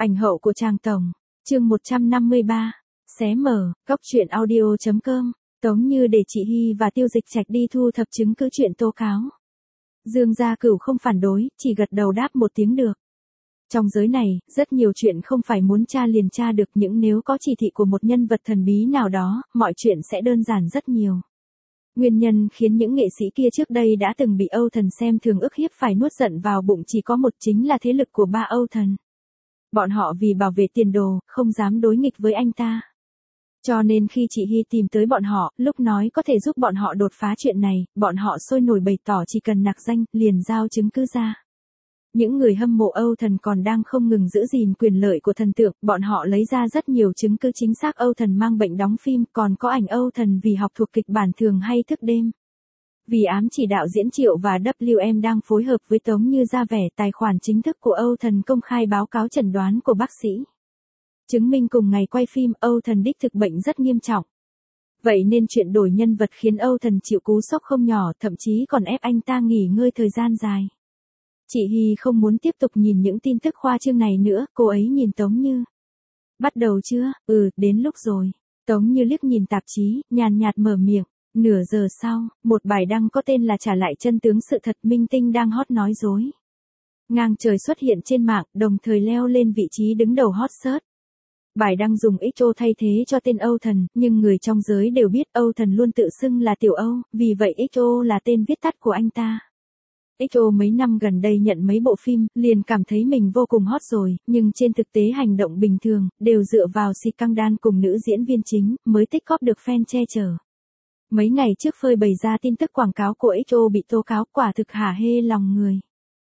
Ảnh hậu của Tràng Tổng. Chương 153. Xé mở, góc truyện audio.com. Tống Như để chị Hy và Tiêu Dịch Trạch đi thu thập chứng cứ chuyện tố cáo. Dương Gia Cửu không phản đối, chỉ gật đầu đáp một tiếng được. Trong giới này, rất nhiều chuyện không phải muốn tra liền tra được, những nếu có chỉ thị của một nhân vật thần bí nào đó, mọi chuyện sẽ đơn giản rất nhiều. Nguyên nhân khiến những nghệ sĩ kia trước đây đã từng bị Âu Thần xem thường ức hiếp phải nuốt giận vào bụng chỉ có một, chính là thế lực của ba Âu Thần. Bọn họ vì bảo vệ tiền đồ, không dám đối nghịch với anh ta. Cho nên khi chị Hy tìm tới bọn họ, lúc nói có thể giúp bọn họ đột phá chuyện này, bọn họ sôi nổi bày tỏ chỉ cần nặc danh, liền giao chứng cứ ra. Những người hâm mộ Âu Thần còn đang không ngừng giữ gìn quyền lợi của thần tượng, bọn họ lấy ra rất nhiều chứng cứ chính xác Âu Thần mang bệnh đóng phim, còn có ảnh Âu Thần vì học thuộc kịch bản thường hay thức đêm. Vì ám chỉ đạo diễn Triệu và WM đang phối hợp với Tống Như ra vẻ tài khoản chính thức của Âu Thần công khai báo cáo chẩn đoán của bác sĩ. Chứng minh cùng ngày quay phim Âu Thần đích thực bệnh rất nghiêm trọng. Vậy nên chuyện đổi nhân vật khiến Âu Thần chịu cú sốc không nhỏ, thậm chí còn ép anh ta nghỉ ngơi thời gian dài. Chị Hy không muốn tiếp tục nhìn những tin tức khoa trương này nữa, cô ấy nhìn Tống Như. Bắt đầu chưa? Đến lúc rồi. Tống Như liếc nhìn tạp chí, nhàn nhạt mở miệng. Nửa giờ sau, một bài đăng có tên là Trả lại chân tướng sự thật minh tinh đang hot nói dối. Ngang trời xuất hiện trên mạng, đồng thời leo lên vị trí đứng đầu hot search. Bài đăng dùng XO thay thế cho tên Âu Thần, nhưng người trong giới đều biết Âu Thần luôn tự xưng là Tiểu Âu, vì vậy XO là tên viết tắt của anh ta. XO mấy năm gần đây nhận mấy bộ phim, liền cảm thấy mình vô cùng hot rồi, nhưng trên thực tế hành động bình thường, đều dựa vào si căng đan cùng nữ diễn viên chính, mới tích góp được fan che chở. Mấy ngày trước phơi bày ra tin tức quảng cáo của XO bị tố cáo, quả thực hả hê lòng người.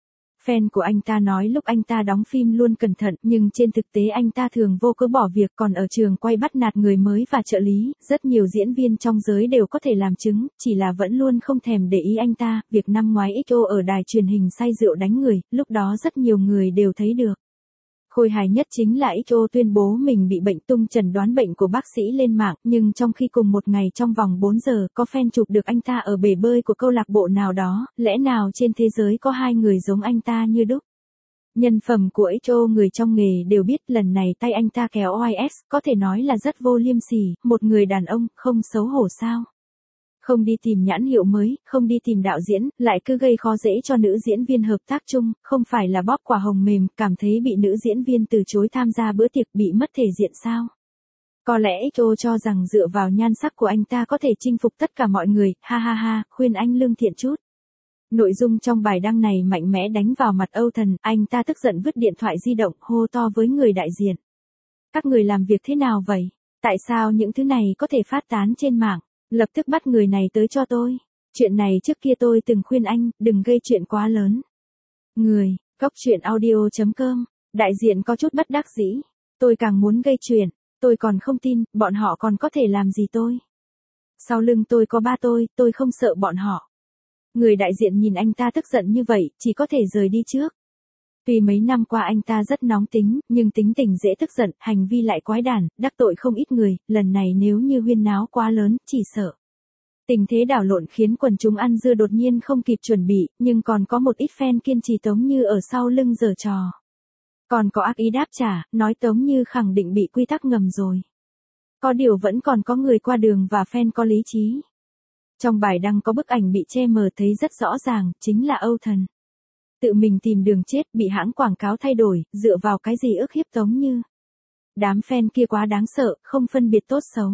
Fan của anh ta nói lúc anh ta đóng phim luôn cẩn thận, nhưng trên thực tế anh ta thường vô cớ bỏ việc, còn ở trường quay bắt nạt người mới và trợ lý, rất nhiều diễn viên trong giới đều có thể làm chứng, chỉ là vẫn luôn không thèm để ý anh ta. Việc năm ngoái XO ở đài truyền hình say rượu đánh người, lúc đó rất nhiều người đều thấy được. Khôi hài nhất chính là XO tuyên bố mình bị bệnh, tung chẩn đoán bệnh của bác sĩ lên mạng, nhưng trong khi cùng một ngày trong vòng 4 giờ, có fan chụp được anh ta ở bể bơi của câu lạc bộ nào đó, lẽ nào trên thế giới có hai người giống anh ta như đúc. Nhân phẩm của XO người trong nghề đều biết, lần này tay anh ta kéo OIS, có thể nói là rất vô liêm sỉ, một người đàn ông, không xấu hổ sao. Không đi tìm nhãn hiệu mới, không đi tìm đạo diễn, lại cứ gây khó dễ cho nữ diễn viên hợp tác chung, không phải là bóp quả hồng mềm, cảm thấy bị nữ diễn viên từ chối tham gia bữa tiệc, bị mất thể diện sao? Có lẽ XO cho rằng dựa vào nhan sắc của anh ta có thể chinh phục tất cả mọi người, ha ha ha, khuyên anh lương thiện chút. Nội dung trong bài đăng này mạnh mẽ đánh vào mặt Âu Thần, anh ta tức giận vứt điện thoại di động, hô to với người đại diện. Các người làm việc thế nào vậy? Tại sao những thứ này có thể phát tán trên mạng? Lập tức bắt người này tới cho tôi. Chuyện này trước kia tôi từng khuyên anh, đừng gây chuyện quá lớn. Người, góc truyện audio.com. Đại diện có chút bất đắc dĩ. Tôi càng muốn gây chuyện, tôi còn không tin, bọn họ còn có thể làm gì tôi. Sau lưng tôi có ba tôi không sợ bọn họ. Người đại diện nhìn anh ta tức giận như vậy, chỉ có thể rời đi trước. Tuy mấy năm qua anh ta rất nóng tính, nhưng tính tình dễ tức giận, hành vi lại quái đản, đắc tội không ít người, lần này nếu như huyên náo quá lớn, chỉ sợ. Tình thế đảo lộn khiến quần chúng ăn dưa đột nhiên không kịp chuẩn bị, nhưng còn có một ít fan kiên trì Tống Như ở sau lưng giở trò. Còn có ác ý đáp trả, nói Tống Như khẳng định bị quy tắc ngầm rồi. Có điều vẫn còn có người qua đường và fan có lý trí. Trong bài đăng có bức ảnh bị che mờ thấy rất rõ ràng, chính là Âu Thần. Tự mình tìm đường chết, bị hãng quảng cáo thay đổi, dựa vào cái gì ức hiếp Tống Như. Đám fan kia quá đáng sợ, không phân biệt tốt xấu.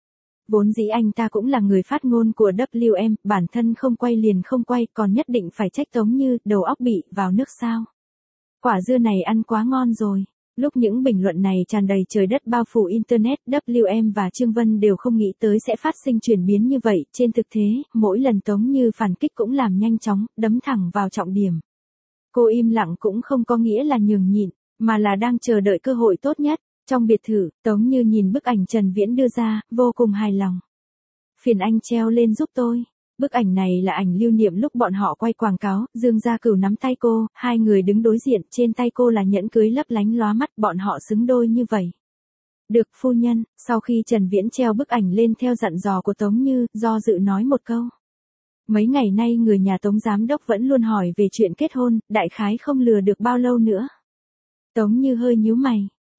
Vốn dĩ anh ta cũng là người phát ngôn của WM, bản thân không quay liền không quay, còn nhất định phải trách Tống Như, đầu óc bị vào nước sao. Quả dưa này ăn quá ngon rồi. Lúc những bình luận này tràn đầy trời đất bao phủ Internet, WM và Trương Vân đều không nghĩ tới sẽ phát sinh chuyển biến như vậy. Trên thực tế, mỗi lần Tống Như phản kích cũng làm nhanh chóng, đấm thẳng vào trọng điểm. Cô im lặng cũng không có nghĩa là nhường nhịn, mà là đang chờ đợi cơ hội tốt nhất. Trong biệt thự, Tống Như nhìn bức ảnh Trần Viễn đưa ra, vô cùng hài lòng. Phiền anh treo lên giúp tôi. Bức ảnh này là ảnh lưu niệm lúc bọn họ quay quảng cáo, Dương Gia Cửu nắm tay cô, hai người đứng đối diện, trên tay cô là nhẫn cưới lấp lánh lóa mắt, bọn họ xứng đôi như vậy. Được phu nhân, sau khi Trần Viễn treo bức ảnh lên theo dặn dò của Tống Như, do dự nói một câu. Mấy ngày nay người nhà Tống giám đốc vẫn luôn hỏi về chuyện kết hôn, đại khái không lừa được bao lâu nữa. Tống Như hơi nhíu mày,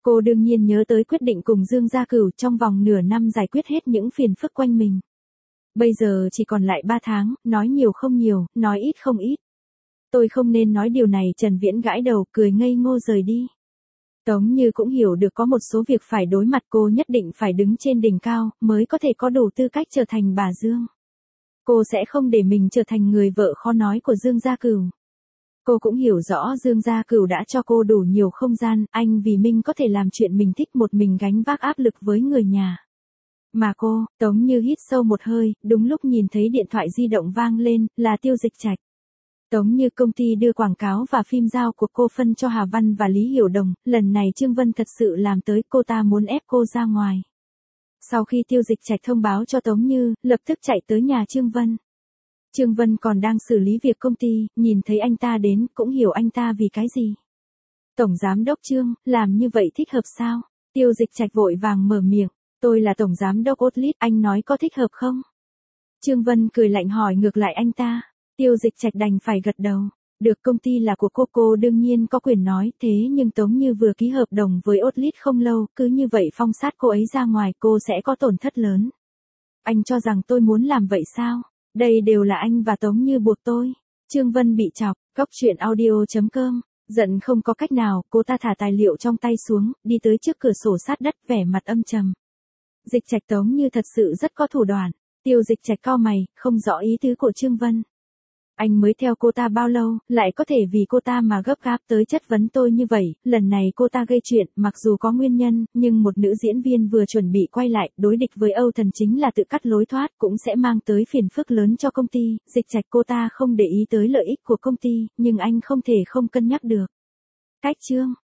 Cô đương nhiên nhớ tới quyết định cùng Dương Gia Cửu trong vòng nửa năm giải quyết hết những phiền phức quanh mình. Bây giờ chỉ còn lại 3 tháng, nói nhiều không nhiều, nói ít không ít. Tôi không nên nói điều này. Trần Viễn gãi đầu, cười ngây ngô rời đi. Tống Như cũng hiểu được có một số việc phải đối mặt, cô nhất định phải đứng trên đỉnh cao, mới có thể có đủ tư cách trở thành bà Dương. Cô sẽ không để mình trở thành người vợ khó nói của Dương Gia Cửu. Cô cũng hiểu rõ Dương Gia Cửu đã cho cô đủ nhiều không gian, anh vì Minh có thể làm chuyện mình thích, một mình gánh vác áp lực với người nhà. Mà cô, Tống Như hít sâu một hơi, đúng lúc nhìn thấy điện thoại di động vang lên, là Tiêu Dịch Trạch. Tống Như, công ty đưa quảng cáo và phim giao của cô phân cho Hà Văn và Lý Hiểu Đồng, lần này Trương Vân thật sự làm tới, cô ta muốn ép cô ra ngoài. Sau khi Tiêu Dịch Trạch thông báo cho Tống Như, lập tức chạy tới nhà Trương Vân. Trương Vân còn đang xử lý việc công ty, nhìn thấy anh ta đến, cũng hiểu anh ta vì cái gì. Tổng giám đốc Trương, làm như vậy thích hợp sao? Tiêu Dịch Trạch vội vàng mở miệng, tôi là tổng giám đốc Otlit, anh nói có thích hợp không? Trương Vân cười lạnh hỏi ngược lại anh ta. Tiêu Dịch Trạch đành phải gật đầu. Được, công ty là của cô đương nhiên có quyền nói, thế nhưng Tống Như vừa ký hợp đồng với Otlit không lâu, cứ như vậy phong sát cô ấy ra ngoài, cô sẽ có tổn thất lớn. Anh cho rằng tôi muốn làm vậy sao? Đây đều là anh và Tống Như buộc tôi. Trương Vân bị chọc, coctruyện.audio.com. Giận không có cách nào, cô ta thả tài liệu trong tay xuống, đi tới trước cửa sổ sát đất, vẻ mặt âm trầm. Dịch Trạch, Tống Như thật sự rất có thủ đoạn. Tiêu Dịch Trạch cau mày, không rõ ý tứ của Trương Vân. Anh mới theo cô ta bao lâu, lại có thể vì cô ta mà gấp gáp tới chất vấn tôi như vậy, lần này cô ta gây chuyện, mặc dù có nguyên nhân, nhưng một nữ diễn viên vừa chuẩn bị quay lại, đối địch với Âu Thần chính là tự cắt lối thoát, cũng sẽ mang tới phiền phức lớn cho công ty. Dịch Trạch, cô ta không để ý tới lợi ích của công ty, nhưng anh không thể không cân nhắc được. Cách Trương